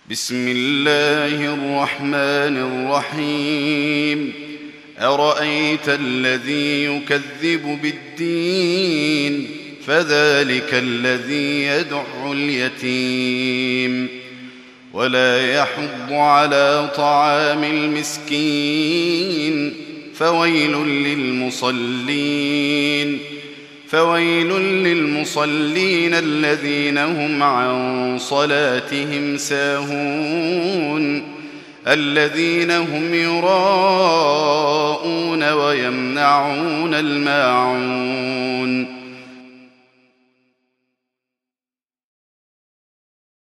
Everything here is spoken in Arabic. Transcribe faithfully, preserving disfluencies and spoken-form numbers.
بسم الله الرحمن الرحيم. أرأيت الذي يكذب بالدين فذلك الذي يدع اليتيم ولا يحض على طعام المسكين فويل للمصلين فويل للمصلين الذين هم عن صلاتهم ساهون الذين هم يراءون ويمنعون الماعون